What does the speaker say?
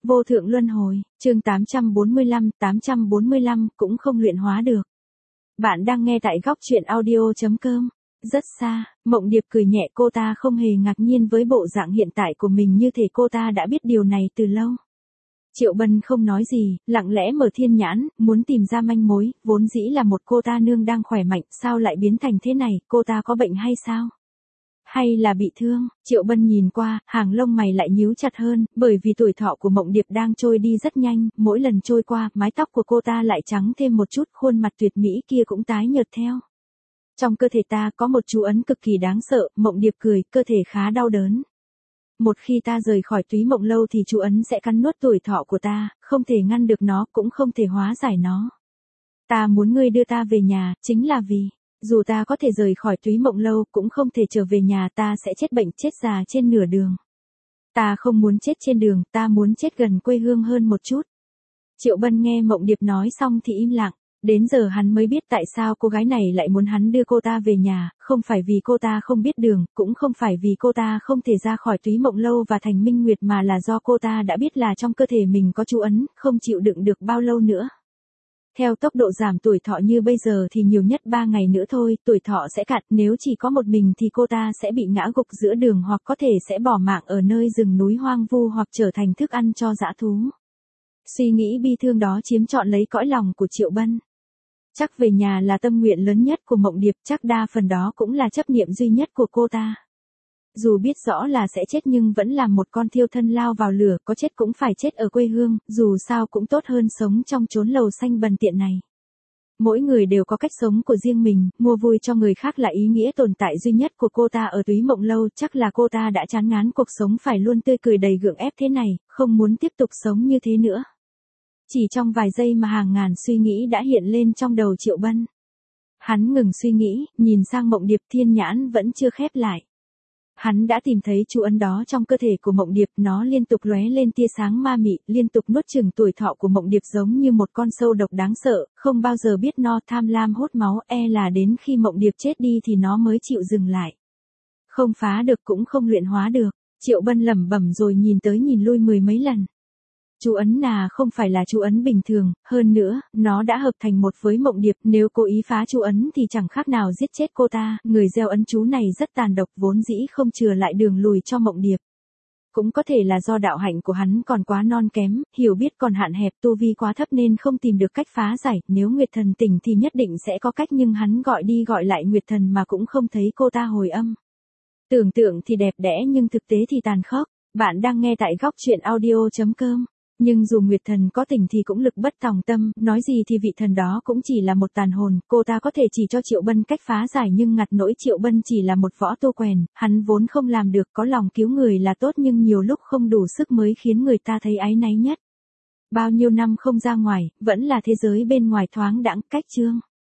Vô thượng luân hồi, chương 845 cũng không luyện hóa được. Bạn đang nghe tại góc truyện audio.com. Rất xa, Mộng Điệp cười nhẹ, cô ta không hề ngạc nhiên với bộ dạng hiện tại của mình, như thể cô ta đã biết điều này từ lâu. Triệu Bân không nói gì, lặng lẽ mở thiên nhãn, muốn tìm ra manh mối, vốn dĩ là một cô ta nương đang khỏe mạnh, sao lại biến thành thế này, cô ta có bệnh hay sao? Hay là bị thương? Triệu Bân nhìn qua, hàng lông mày lại nhíu chặt hơn, bởi vì tuổi thọ của Mộng Điệp đang trôi đi rất nhanh, mỗi lần trôi qua, mái tóc của cô ta lại trắng thêm một chút, khuôn mặt tuyệt mỹ kia cũng tái nhợt theo. Trong cơ thể ta có một chú ấn cực kỳ đáng sợ, Mộng Điệp cười, cơ thể khá đau đớn. Một khi ta rời khỏi túy mộng lâu thì chú ấn sẽ cắn nuốt tuổi thọ của ta, không thể ngăn được nó, cũng không thể hóa giải nó. Ta muốn ngươi đưa ta về nhà, chính là vì, dù ta có thể rời khỏi túy mộng lâu cũng không thể trở về nhà, ta sẽ chết bệnh chết già trên nửa đường. Ta không muốn chết trên đường, ta muốn chết gần quê hương hơn một chút. Triệu Bân nghe Mộng Điệp nói xong thì im lặng. Đến giờ hắn mới biết tại sao cô gái này lại muốn hắn đưa cô ta về nhà, không phải vì cô ta không biết đường, cũng không phải vì cô ta không thể ra khỏi túy mộng lâu và thành minh nguyệt, mà là do cô ta đã biết là trong cơ thể mình có chú ấn, không chịu đựng được bao lâu nữa. Theo tốc độ giảm tuổi thọ như bây giờ thì nhiều nhất 3 ngày nữa thôi, tuổi thọ sẽ cạn, nếu chỉ có một mình thì cô ta sẽ bị ngã gục giữa đường, hoặc có thể sẽ bỏ mạng ở nơi rừng núi hoang vu, hoặc trở thành thức ăn cho dã thú. Suy nghĩ bi thương đó chiếm trọn lấy cõi lòng của Triệu Bân. Chắc về nhà là tâm nguyện lớn nhất của Mộng Điệp, chắc đa phần đó cũng là chấp niệm duy nhất của cô ta. Dù biết rõ là sẽ chết nhưng vẫn làm một con thiêu thân lao vào lửa, có chết cũng phải chết ở quê hương, dù sao cũng tốt hơn sống trong chốn lầu xanh bần tiện này. Mỗi người đều có cách sống của riêng mình, mua vui cho người khác là ý nghĩa tồn tại duy nhất của cô ta ở túy mộng lâu, chắc là cô ta đã chán ngán cuộc sống phải luôn tươi cười đầy gượng ép thế này, không muốn tiếp tục sống như thế nữa. Chỉ trong vài giây mà hàng ngàn suy nghĩ đã hiện lên trong đầu Triệu Bân. Hắn ngừng suy nghĩ, nhìn sang Mộng Điệp, thiên nhãn vẫn chưa khép lại. Hắn đã tìm thấy chú ấn đó trong cơ thể của Mộng Điệp, nó liên tục lóe lên tia sáng ma mị, liên tục nuốt chửng tuổi thọ của Mộng Điệp giống như một con sâu độc đáng sợ, không bao giờ biết no, tham lam hút máu, e là đến khi Mộng Điệp chết đi thì nó mới chịu dừng lại. Không phá được cũng không luyện hóa được, Triệu Bân lẩm bẩm rồi nhìn tới nhìn lui 10 mấy lần. Chú ấn nào không phải là chú ấn bình thường, hơn nữa, nó đã hợp thành một với Mộng Điệp, nếu cố ý phá chú ấn thì chẳng khác nào giết chết cô ta, người gieo ấn chú này rất tàn độc, vốn dĩ không chừa lại đường lùi cho Mộng Điệp. Cũng có thể là do đạo hạnh của hắn còn quá non kém, hiểu biết còn hạn hẹp, tu vi quá thấp nên không tìm được cách phá giải, nếu Nguyệt Thần tỉnh thì nhất định sẽ có cách, nhưng hắn gọi đi gọi lại Nguyệt Thần mà cũng không thấy cô ta hồi âm. Tưởng tượng thì đẹp đẽ nhưng thực tế thì tàn khốc. Bạn đang nghe tại góc truyện audio.com. Nhưng dù Nguyệt Thần có tình thì cũng lực bất tòng tâm, nói gì thì vị thần đó cũng chỉ là một tàn hồn, cô ta có thể chỉ cho Triệu Bân cách phá giải nhưng ngặt nỗi Triệu Bân chỉ là một võ tu quèn, hắn vốn không làm được, có lòng cứu người là tốt nhưng nhiều lúc không đủ sức mới khiến người ta thấy áy náy nhất. Bao nhiêu năm không ra ngoài, vẫn là thế giới bên ngoài thoáng đãng, cách chương.